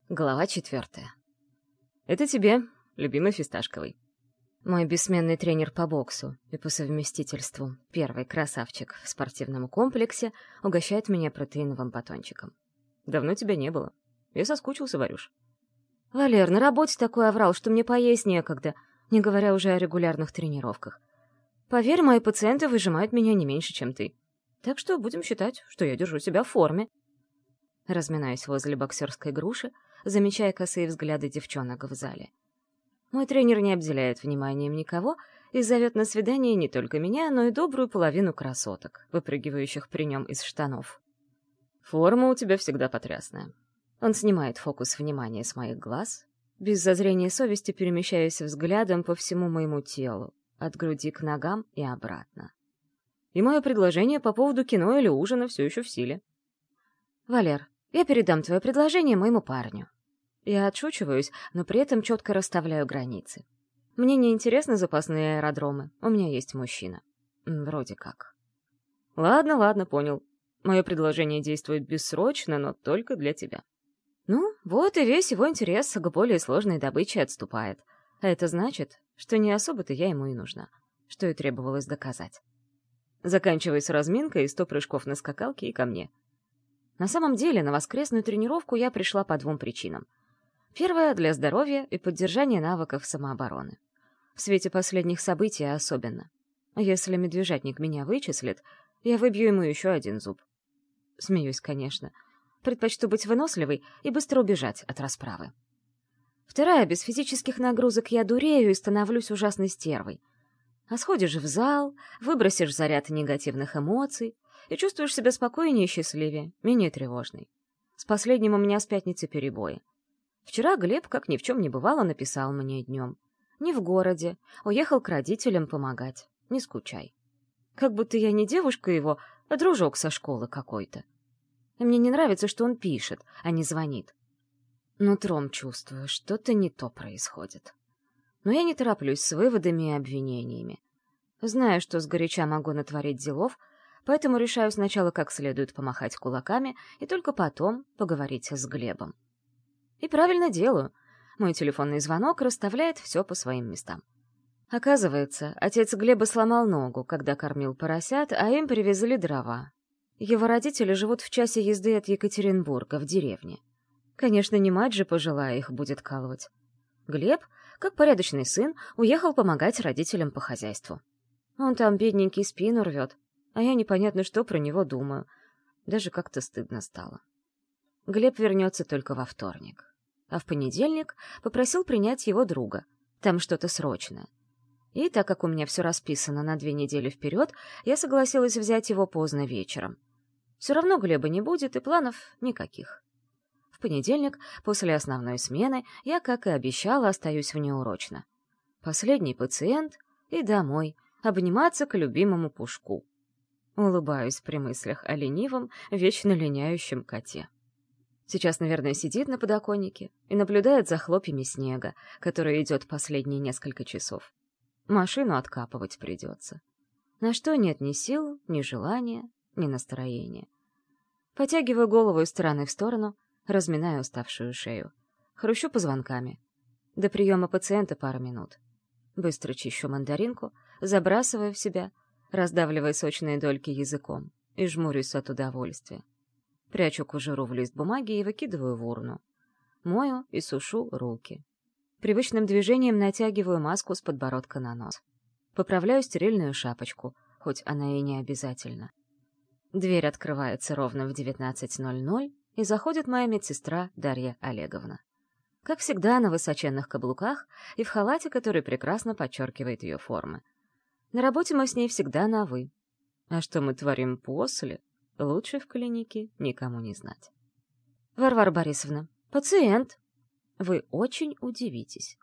Глава 4. Это тебе, любимый фисташковый. Мой бессменный тренер по боксу и по совместительству первый красавчик в спортивном комплексе угощает меня протеиновым батончиком. Давно тебя не было. Я соскучился, Варюш. Валер, на работе такой оврал, что мне поесть некогда, не говоря уже о регулярных тренировках. Поверь, мои пациенты выжимают меня не меньше, чем ты. Так что будем считать, что я держу себя в форме. Разминаюсь возле боксерской груши, замечая косые взгляды девчонок в зале. Мой тренер не обделяет вниманием никого и зовет на свидание не только меня, но и добрую половину красоток, выпрыгивающих при нем из штанов. Форма у тебя всегда потрясная. Он снимает фокус внимания с моих глаз, без зазрения совести перемещаясь взглядом по всему моему телу, от груди к ногам и обратно. И мое предложение по поводу кино или ужина все еще в силе. Валер, я передам твое предложение моему парню. Я отшучиваюсь, но при этом четко расставляю границы. Мне не интересны запасные аэродромы, у меня есть мужчина. Вроде как. Ладно, понял. Мое предложение действует бессрочно, но только для тебя. Ну, вот и весь его интерес к более сложной добыче отступает. А это значит, что не особо-то я ему и нужна, что и требовалось доказать. Заканчивай с разминкой и 100 прыжков на скакалке и ко мне. На самом деле, на воскресную тренировку я пришла по 2 причинам. Первая — для здоровья и поддержания навыков самообороны. В свете последних событий особенно. Если медвежатник меня вычислит, я выбью ему еще 1 зуб. Смеюсь, конечно. Предпочту быть выносливой и быстро убежать от расправы. Вторая — без физических нагрузок я дурею и становлюсь ужасной стервой. А сходишь в зал, выбросишь заряд негативных эмоций, и чувствуешь себя спокойнее и счастливее, менее тревожной. С последним у меня с пятницы перебои. Вчера Глеб, как ни в чем не бывало, написал мне днем. Не в городе, уехал к родителям помогать. Не скучай. Как будто я не девушка его, а дружок со школы какой-то. И мне не нравится, что он пишет, а не звонит. Нутром чувствую, что-то не то происходит. Но я не тороплюсь с выводами и обвинениями. Знаю, что сгоряча могу натворить делов, поэтому решаю сначала как следует помахать кулаками и только потом поговорить с Глебом. И правильно делаю. Мой телефонный звонок расставляет все по своим местам. Оказывается, отец Глеба сломал ногу, когда кормил поросят, а им привезли дрова. Его родители живут в часе езды от Екатеринбурга, в деревне. Конечно, не мать же пожилая их будет колоть. Глеб, как порядочный сын, уехал помогать родителям по хозяйству. Он там, бедненький, спину рвет, а я непонятно что про него думаю. Даже как-то стыдно стало. Глеб вернется только во вторник. А в понедельник попросил принять его друга. Там что-то срочное. И так как у меня все расписано на 2 недели вперед, я согласилась взять его поздно вечером. Все равно Глеба не будет и планов никаких. В понедельник, после основной смены, я, как и обещала, остаюсь внеурочно. Последний пациент и домой, обниматься к любимому Пушку. Улыбаюсь при мыслях о ленивом, вечно линяющем коте. Сейчас, наверное, сидит на подоконнике и наблюдает за хлопьями снега, который идет последние несколько часов. Машину откапывать придется. На что нет ни сил, ни желания, ни настроения. Потягиваю голову из стороны в сторону, разминаю уставшую шею. Хрущу позвонками. До приема пациента пара минут. Быстро чищу мандаринку, забрасываю в себя, раздавливая сочные дольки языком, и жмурюсь от удовольствия. Прячу кожуру в лист бумаги и выкидываю в урну. Мою и сушу руки. Привычным движением натягиваю маску с подбородка на нос. Поправляю стерильную шапочку, хоть она и не обязательна. Дверь открывается ровно в 19:00, и заходит моя медсестра Дарья Олеговна. Как всегда, на высоченных каблуках и в халате, который прекрасно подчеркивает ее формы. На работе мы с ней всегда на «вы». А что мы творим после, лучше в клинике никому не знать. Варвара Борисовна, пациент. Вы очень удивитесь.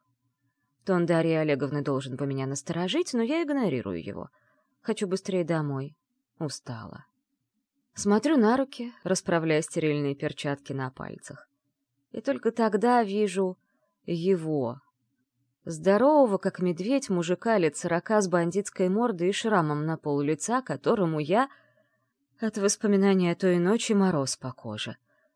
Тон Дарьи Олеговны должен бы меня насторожить, но я игнорирую его. Хочу быстрее домой. Устала. Смотрю на руки, расправляя стерильные перчатки на пальцах. И только тогда вижу его. Здорового, как медведь, мужика лет 40 с бандитской мордой и шрамом на пол лица, которому я... От воспоминания о той ночи мороз по коже.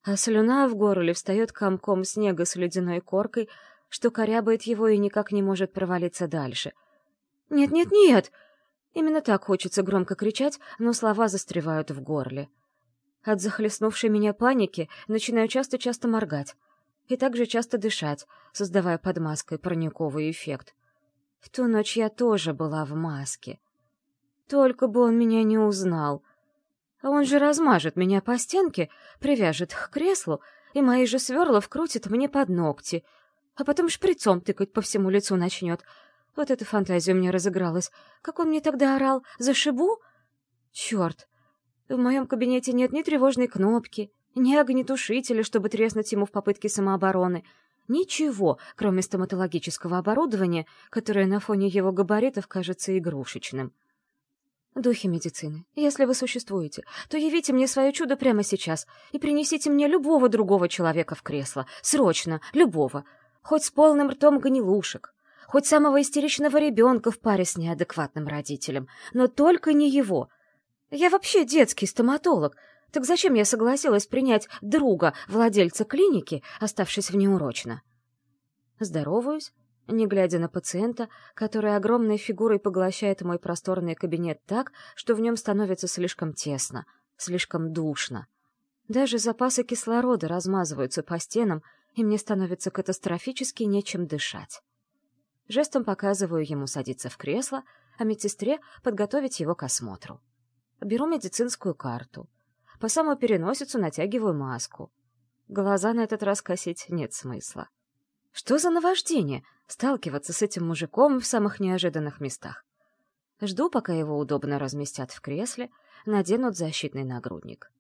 а слюна в горле встает комком снега с ледяной коркой, что корябает его и никак не может провалиться дальше. «Нет, нет, нет!» Именно так хочется громко кричать, но слова застревают в горле. От захлестнувшей меня паники начинаю часто-часто моргать и также часто дышать, создавая под маской парниковый эффект. В ту ночь я тоже была в маске. Только бы он меня не узнал. А он же размажет меня по стенке, привяжет к креслу, и мои же сверла вкрутит мне под ногти, а потом шприцом тыкать по всему лицу начнет. Вот эта фантазия у меня разыгралась. Как он мне тогда орал? Зашибу? Черт! В моем кабинете нет ни тревожной кнопки, ни огнетушителя, чтобы треснуть ему в попытке самообороны. Ничего, кроме стоматологического оборудования, которое на фоне его габаритов кажется игрушечным. Духи медицины, если вы существуете, то явите мне свое чудо прямо сейчас и принесите мне любого другого человека в кресло. Срочно, любого. Хоть с полным ртом гнилушек. Хоть самого истеричного ребенка в паре с неадекватным родителем. Но только не его. Я вообще детский стоматолог. Так зачем я согласилась принять друга владельца клиники, оставшись внеурочно? Здороваюсь, не глядя на пациента, который огромной фигурой поглощает мой просторный кабинет так, что в нем становится слишком тесно, слишком душно. Даже запасы кислорода размазываются по стенам, и мне становится катастрофически нечем дышать. Жестом показываю ему садиться в кресло, а медсестре подготовить его к осмотру. Беру медицинскую карту. По самую переносицу натягиваю маску. Глаза на этот раз косить нет смысла. Что за наваждение сталкиваться с этим мужиком в самых неожиданных местах? Жду, пока его удобно разместят в кресле, наденут защитный нагрудник.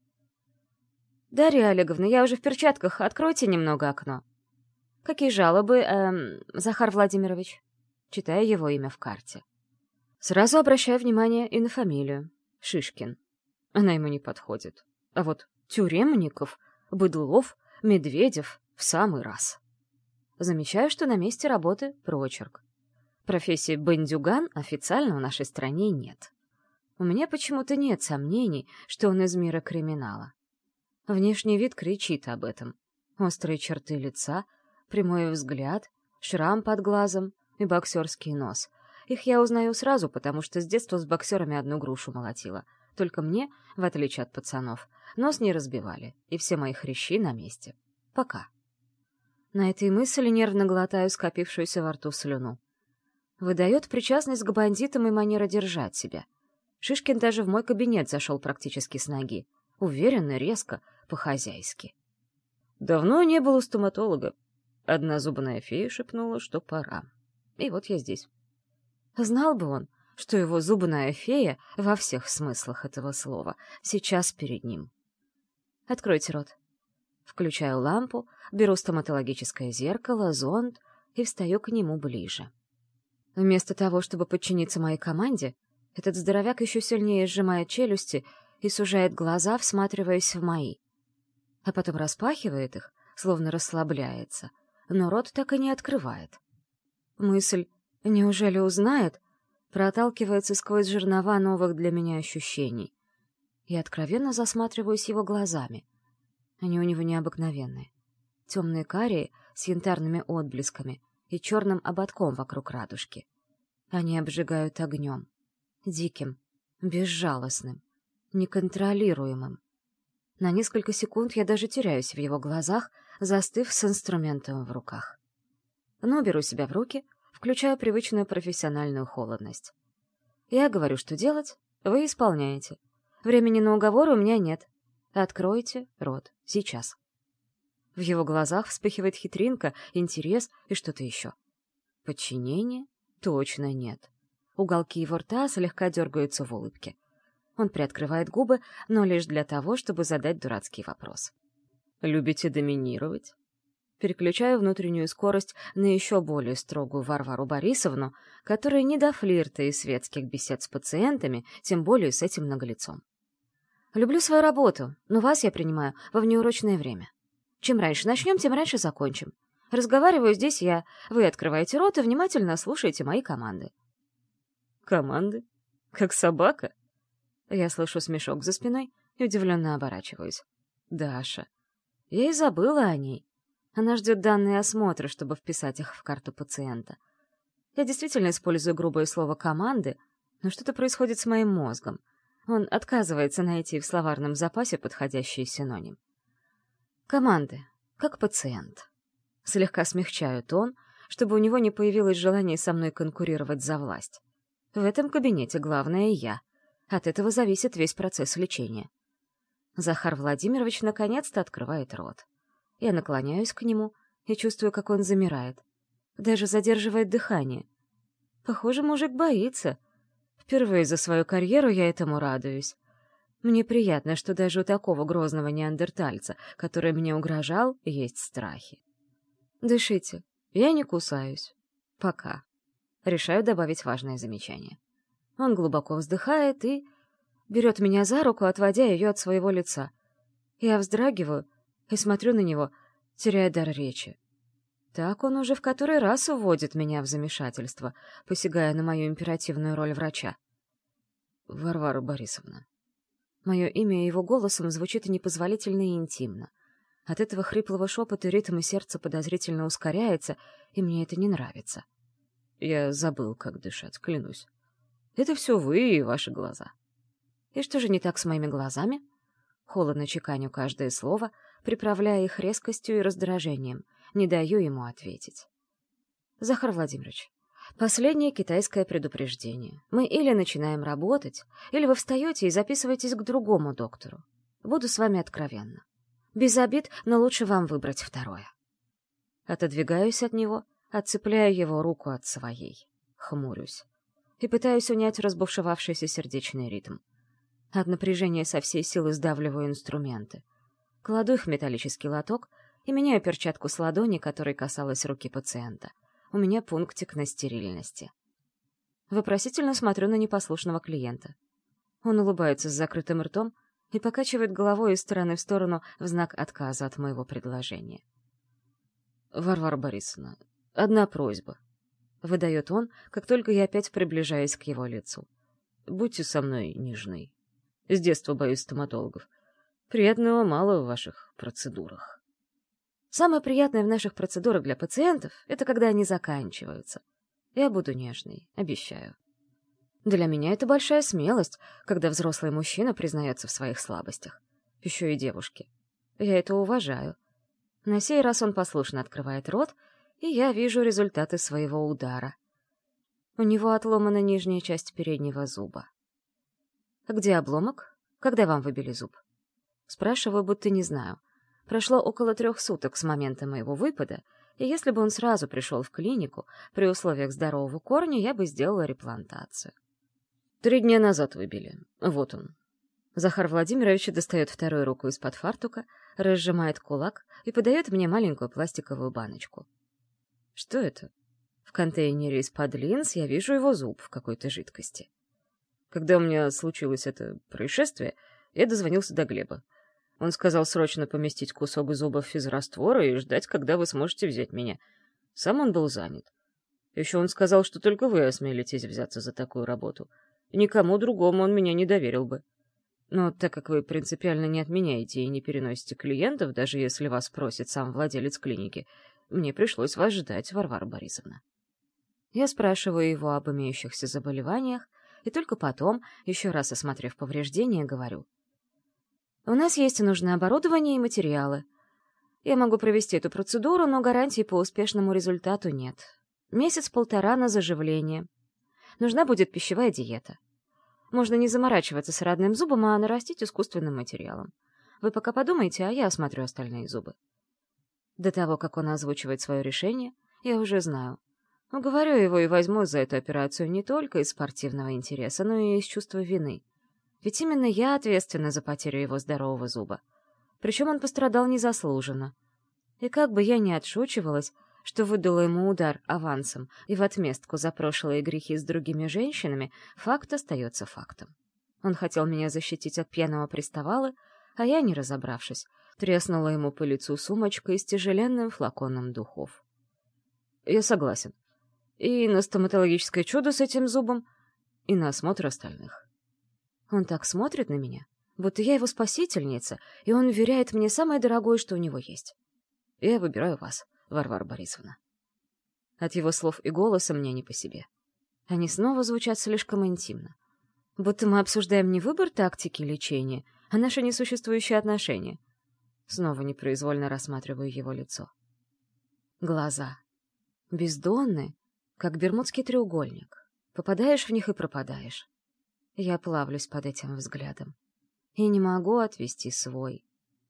«Дарья Олеговна, я уже в перчатках. Откройте немного окно». «Какие жалобы, Захар Владимирович?» Читаю его имя в карте. Сразу обращаю внимание и на фамилию. Шишкин. Она ему не подходит. А вот Тюремников, Быдлов, Медведев в самый раз. Замечаю, что на месте работы прочерк. Профессии бандюган официально в нашей стране нет. У меня почему-то нет сомнений, что он из мира криминала. Внешний вид кричит об этом. Острые черты лица, прямой взгляд, шрам под глазом и боксерский нос. Их я узнаю сразу, потому что с детства с боксерами одну грушу молотила. Только мне, в отличие от пацанов, нос не разбивали, и все мои хрящи на месте. Пока. На этой мысли нервно глотаю скопившуюся во рту слюну. Выдает причастность к бандитам и манера держать себя. Шишкин даже в мой кабинет зашел практически с ноги. Уверенно, резко, по-хозяйски. Давно не был у стоматолога. Одна зубная фея шепнула, что пора. И вот я здесь. Знал бы он, что его зубная фея во всех смыслах этого слова сейчас перед ним. Откройте рот. Включаю лампу, беру стоматологическое зеркало, зонд и встаю к нему ближе. Вместо того, чтобы подчиниться моей команде, этот здоровяк еще сильнее сжимает челюсти и сужает глаза, всматриваясь в мои. А потом распахивает их, словно расслабляется, но рот так и не открывает. Мысль «неужели узнает?» проталкивается сквозь жернова новых для меня ощущений. Я откровенно засматриваюсь его глазами. Они у него необыкновенные. Темные карие с янтарными отблесками и черным ободком вокруг радужки. Они обжигают огнем. Диким, безжалостным, неконтролируемым. На несколько секунд я даже теряюсь в его глазах, застыв с инструментом в руках. Но беру себя в руки, включаю привычную профессиональную холодность. Я говорю, что делать, вы исполняете. Времени на уговоры у меня нет. Откройте рот. Сейчас. В его глазах вспыхивает хитринка, интерес и что-то еще. Подчинение? Точно нет. Уголки его рта слегка дергаются в улыбке. Он приоткрывает губы, но лишь для того, чтобы задать дурацкий вопрос. «Любите доминировать?» Переключаю внутреннюю скорость на еще более строгую Варвару Борисовну, которая не до флирта и светских бесед с пациентами, тем более с этим наглецом. Люблю свою работу, но вас я принимаю во внеурочное время. Чем раньше начнем, тем раньше закончим. Разговариваю здесь я, вы открываете рот и внимательно слушаете мои команды. Команды? Как собака? Я слышу смешок за спиной и удивленно оборачиваюсь. Даша. Я и забыла о ней. Она ждет данные осмотра, чтобы вписать их в карту пациента. Я действительно использую грубое слово «команды», но что-то происходит с моим мозгом. Он отказывается найти в словарном запасе подходящий синоним. Команды, как пациент. Слегка смягчаю тон, чтобы у него не появилось желание со мной конкурировать за власть. В этом кабинете главное я. От этого зависит весь процесс лечения. Захар Владимирович наконец-то открывает рот. Я наклоняюсь к нему и чувствую, как он замирает. Даже задерживает дыхание. Похоже, мужик боится. Впервые за свою карьеру я этому радуюсь. Мне приятно, что даже у такого грозного неандертальца, который мне угрожал, есть страхи. Дышите. Я не кусаюсь. Пока. Решаю добавить важное замечание. Он глубоко вздыхает и берет меня за руку, отводя ее от своего лица. Я вздрагиваю и смотрю на него, теряя дар речи. Так он уже в который раз уводит меня в замешательство, посягая на мою императивную роль врача. Варвара Борисовна. Мое имя его голосом звучит непозволительно и интимно. От этого хриплого шепота ритм сердца подозрительно ускоряется, и мне это не нравится. Я забыл, как дышать, клянусь. Это все вы и ваши глаза. И что же не так с моими глазами? Холодно чеканю каждое слово, приправляя их резкостью и раздражением, не даю ему ответить. Захар Владимирович, последнее китайское предупреждение. Мы или начинаем работать, или вы встаете и записываетесь к другому доктору. Буду с вами откровенна. Без обид, но лучше вам выбрать второе. Отодвигаюсь от него, отцепляю его руку от своей. Хмурюсь. И пытаюсь унять разбушевавшийся сердечный ритм. От напряжения со всей силы сдавливаю инструменты. Кладу их в металлический лоток и меняю перчатку с ладони, которой касалась руки пациента. У меня пунктик на стерильности. Вопросительно смотрю на непослушного клиента. Он улыбается с закрытым ртом и покачивает головой из стороны в сторону в знак отказа от моего предложения. «Варвара Борисовна, одна просьба», — выдает он, как только я опять приближаюсь к его лицу. «Будьте со мной нежны. С детства боюсь стоматологов. Приятного мало в ваших процедурах». Самое приятное в наших процедурах для пациентов — это когда они заканчиваются. Я буду нежной, обещаю. Для меня это большая смелость, когда взрослый мужчина признается в своих слабостях. Еще и девушке. Я это уважаю. На сей раз он послушно открывает рот, и я вижу результаты своего удара. У него отломана нижняя часть переднего зуба. «Где обломок? Когда вам выбили зуб?» Спрашиваю, будто не знаю. Прошло около 3 суток с момента моего выпада, и если бы он сразу пришел в клинику, при условиях здорового корня, я бы сделала реплантацию. 3 дня назад выбили. Вот он. Захар Владимирович достает вторую руку из-под фартука, разжимает кулак и подает мне маленькую пластиковую баночку. Что это? В контейнере из-под линз я вижу его зуб в какой-то жидкости. Когда у меня случилось это происшествие, я дозвонился до Глеба. Он сказал срочно поместить кусок зуба в физраствор и ждать, когда вы сможете взять меня. Сам он был занят. Еще он сказал, что только вы осмелитесь взяться за такую работу. Никому другому он меня не доверил бы. Но так как вы принципиально не отменяете и не переносите клиентов, даже если вас просит сам владелец клиники, мне пришлось вас ждать, Варвара Борисовна. Я спрашиваю его об имеющихся заболеваниях, и только потом, еще раз осмотрев повреждения, говорю. У нас есть нужное оборудование и материалы. Я могу провести эту процедуру, но гарантий по успешному результату нет. 1-1,5 месяца на заживление. Нужна будет пищевая диета. Можно не заморачиваться с родным зубом, а нарастить искусственным материалом. Вы пока подумайте, а я осмотрю остальные зубы. До того, как он озвучивает свое решение, я уже знаю. Уговорю его и возьму за эту операцию не только из спортивного интереса, но и из чувства вины. Ведь именно я ответственна за потерю его здорового зуба. Причем он пострадал незаслуженно. И как бы я ни отшучивалась, что выдала ему удар авансом и в отместку за прошлые грехи с другими женщинами, факт остается фактом. Он хотел меня защитить от пьяного приставалы, а я, не разобравшись, треснула ему по лицу сумочкой с тяжеленным флаконом духов. Я согласен. И на стоматологическое чудо с этим зубом, и на осмотр остальных. Он так смотрит на меня, Будто я его спасительница, и он уверяет мне самое дорогое, что у него есть. Я выбираю вас, Варвара Борисовна. От его слов и голоса мне не по себе. Они снова звучат слишком интимно. Будто мы обсуждаем не выбор тактики лечения, а наши несуществующие отношения. Снова непроизвольно рассматриваю его лицо. Глаза. Бездонные, как бермудский треугольник. Попадаешь в них и пропадаешь. Я плавлюсь под этим взглядом. И не могу отвести свой.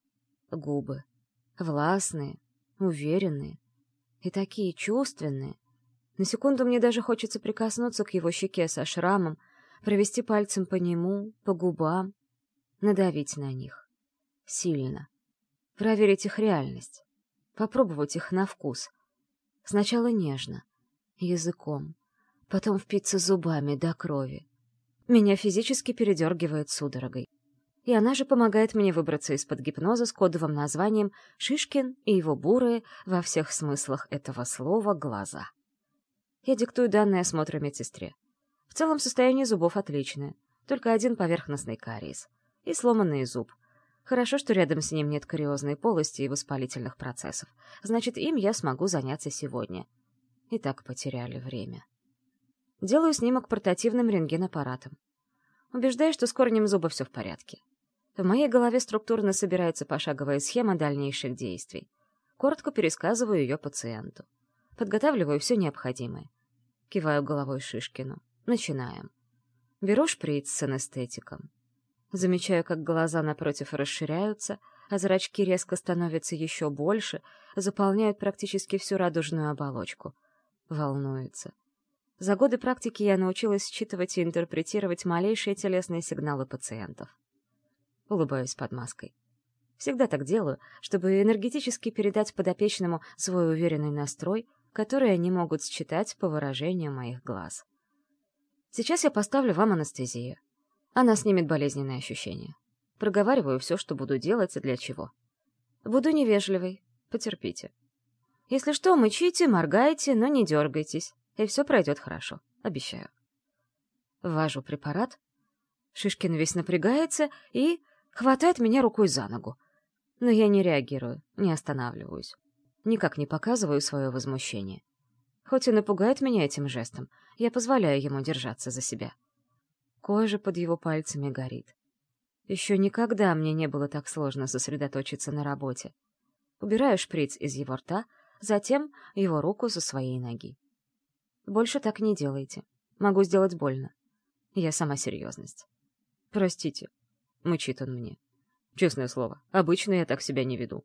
Губы. Властные, уверенные. И такие чувственные. На секунду мне даже хочется прикоснуться к его щеке со шрамом, провести пальцем по нему, по губам, надавить на них. Сильно. Проверить их реальность. Попробовать их на вкус. Сначала нежно, языком, потом впиться зубами до крови. Меня физически передергивает судорогой. И она же помогает мне выбраться из-под гипноза с кодовым названием «Шишкин и его бурые во всех смыслах этого слова глаза». Я диктую данные осмотра медсестре. В целом состояние зубов отличное, только один поверхностный кариес. И сломанный зуб. Хорошо, что рядом с ним нет кариозной полости и воспалительных процессов. Значит, им я смогу заняться сегодня. И так потеряли время. Делаю снимок портативным рентгенаппаратом. Убеждаюсь, что с корнем зуба все в порядке. В моей голове структурно собирается пошаговая схема дальнейших действий. Коротко пересказываю ее пациенту. Подготавливаю все необходимое. Киваю головой Шишкину. Начинаем. Беру шприц с анестетиком. Замечаю, как глаза напротив расширяются, а зрачки резко становятся еще больше, заполняют практически всю радужную оболочку. Волнуется. За годы практики я научилась считывать и интерпретировать малейшие телесные сигналы пациентов. Улыбаюсь под маской. Всегда так делаю, чтобы энергетически передать подопечному свой уверенный настрой, который они могут считать по выражению моих глаз. Сейчас я поставлю вам анестезию. Она снимет болезненные ощущения. Проговариваю все, что буду делать и для чего. Буду невежливой. Потерпите. Если что, мычите, моргайте, но не дергайтесь, и все пройдет хорошо. Обещаю. Ввожу препарат. Шишкин весь напрягается и хватает меня рукой за ногу. Но я не реагирую, не останавливаюсь. Никак не показываю свое возмущение. Хоть и напугает меня этим жестом, я позволяю ему держаться за себя. Кожа под его пальцами горит. Еще никогда мне не было так сложно сосредоточиться на работе. Убираю шприц из его рта, затем его руку со своей ноги. Больше так не делайте. Могу сделать больно. Я сама серьезность. «Простите», — мычит он мне. «Честное слово, обычно я так себя не веду».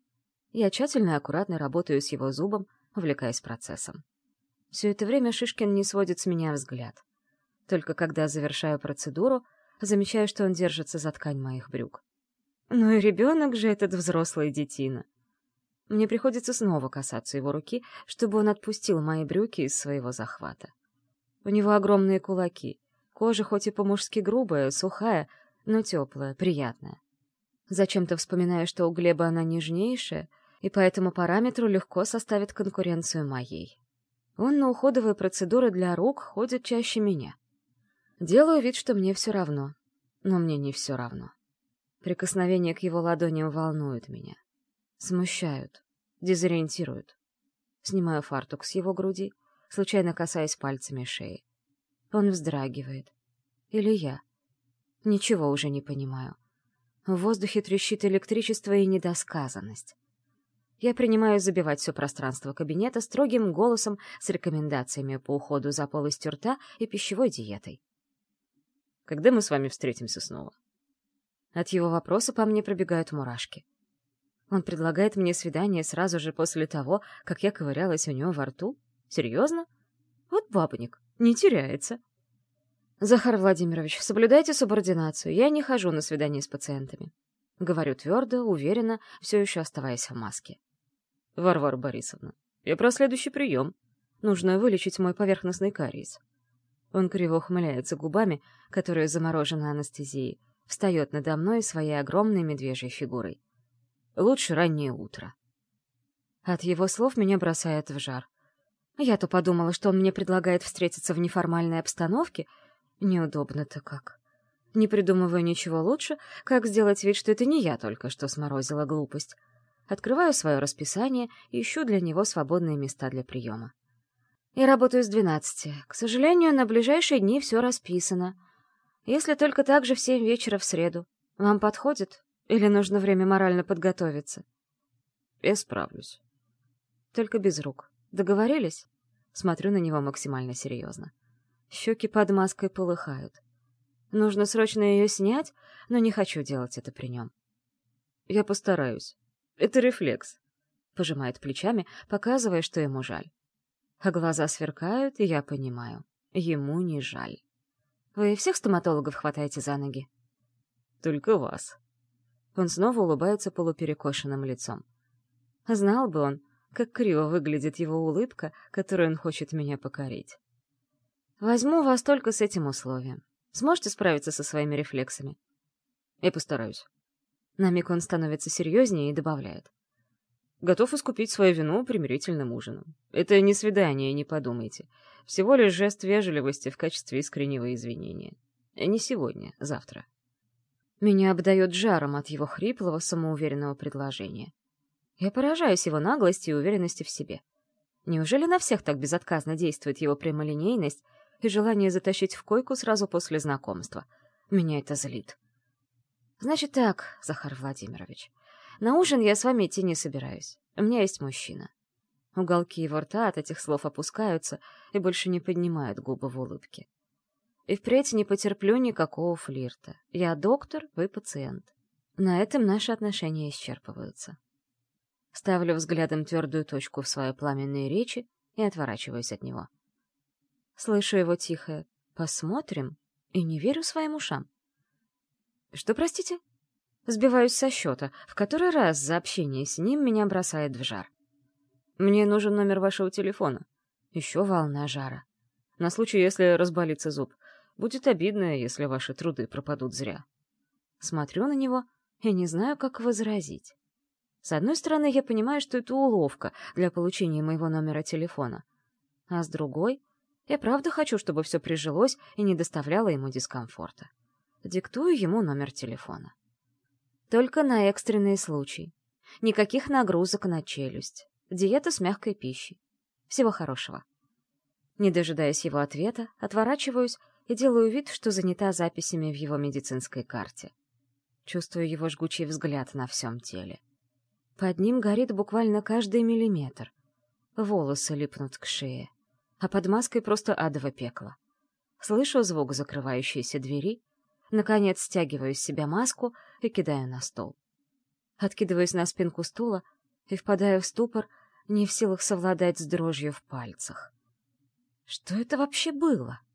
Я тщательно и аккуратно работаю с его зубом, увлекаясь процессом. Все это время Шишкин не сводит с меня взгляд. Только когда завершаю процедуру, замечаю, что он держится за ткань моих брюк. Ну и ребенок же этот взрослый детина. Мне приходится снова касаться его руки, чтобы он отпустил мои брюки из своего захвата. У него огромные кулаки. Кожа хоть и по-мужски грубая, сухая, но теплая, приятная. Зачем-то вспоминаю, что у Глеба она нежнейшая, и по этому параметру легко составит конкуренцию моей. Он на уходовые процедуры для рук ходит чаще меня. Делаю вид, что мне все равно, но мне не все равно. Прикосновения к его ладоням волнуют меня. Смущают, дезориентируют. Снимаю фартук с его груди, случайно касаясь пальцами шеи. Он вздрагивает. Или я. Ничего уже не понимаю. В воздухе трещит электричество и недосказанность. Я принимаюсь забивать все пространство кабинета строгим голосом с рекомендациями по уходу за полостью рта и пищевой диетой. «Когда мы с вами встретимся снова?» От его вопроса по мне пробегают мурашки. Он предлагает мне свидание сразу же после того, как я ковырялась у него во рту? Серьезно? Вот бабник, не теряется. «Захар Владимирович, соблюдайте субординацию, я не хожу на свидания с пациентами». Говорю твердо, уверенно, все еще оставаясь в маске. «Варвара Борисовна, я про следующий прием. Нужно вылечить мой поверхностный кариес». Он криво ухмыляется губами, которые заморожены анестезией, встает надо мной своей огромной медвежьей фигурой. «Лучше раннее утро». От его слов меня бросает в жар. Я-то подумала, что он мне предлагает встретиться в неформальной обстановке. Неудобно-то как. Не придумываю ничего лучше, как сделать вид, что это не я только что сморозила глупость. Открываю свое расписание и ищу для него свободные места для приема. Я работаю с 12. К сожалению, на ближайшие дни все расписано. Если только так же в 7 вечера в среду. Вам подходит? Или нужно время морально подготовиться? Я справлюсь. Только без рук. Договорились? Смотрю на него максимально серьезно. Щеки под маской полыхают. Нужно срочно ее снять, но не хочу делать это при нем. Я постараюсь. Это рефлекс. Пожимает плечами, показывая, что ему жаль. А глаза сверкают, и я понимаю. Ему не жаль. Вы всех стоматологов хватаете за ноги? Только вас. Он снова улыбается полуперекошенным лицом. Знал бы он, как криво выглядит его улыбка, которой он хочет меня покорить. Возьму вас только с этим условием. Сможете справиться со своими рефлексами? Я постараюсь. На миг он становится серьезнее и добавляет. Готов искупить свою вину примирительным ужином. Это не свидание, не подумайте. Всего лишь жест вежливости в качестве искреннего извинения. Не сегодня, завтра. Меня обдает жаром от его хриплого, самоуверенного предложения. Я поражаюсь его наглости и уверенности в себе. Неужели на всех так безотказно действует его прямолинейность и желание затащить в койку сразу после знакомства? Меня это злит. Значит так, Захар Владимирович, на ужин я с вами идти не собираюсь. У меня есть мужчина. Уголки его рта от этих слов опускаются и больше не поднимают губы в улыбке. И впредь не потерплю никакого флирта. Я доктор, вы пациент. На этом наши отношения исчерпываются. Ставлю взглядом твердую точку в своей пламенной речи и отворачиваюсь от него. Слышу его тихое «посмотрим» и не верю своим ушам. Что, простите? Сбиваюсь со счета, в который раз за общение с ним меня бросает в жар. Мне нужен номер вашего телефона. Еще волна жара. На случай, если разболится зуб. Будет обидно, если ваши труды пропадут зря. Смотрю на него и не знаю, как возразить. С одной стороны, я понимаю, что это уловка для получения моего номера телефона. А с другой, я правда хочу, чтобы все прижилось и не доставляло ему дискомфорта. Диктую ему номер телефона. Только на экстренный случай. Никаких нагрузок на челюсть. Диета с мягкой пищей. Всего хорошего. Не дожидаясь его ответа, отворачиваюсь и делаю вид, что занята записями в его медицинской карте. Чувствую его жгучий взгляд на всем теле. Под ним горит буквально каждый миллиметр. Волосы липнут к шее, а под маской просто адово пекло. Слышу звук закрывающейся двери, наконец стягиваю с себя маску и кидаю на стол. Откидываюсь на спинку стула и впадаю в ступор, не в силах совладать с дрожью в пальцах. Что это вообще было?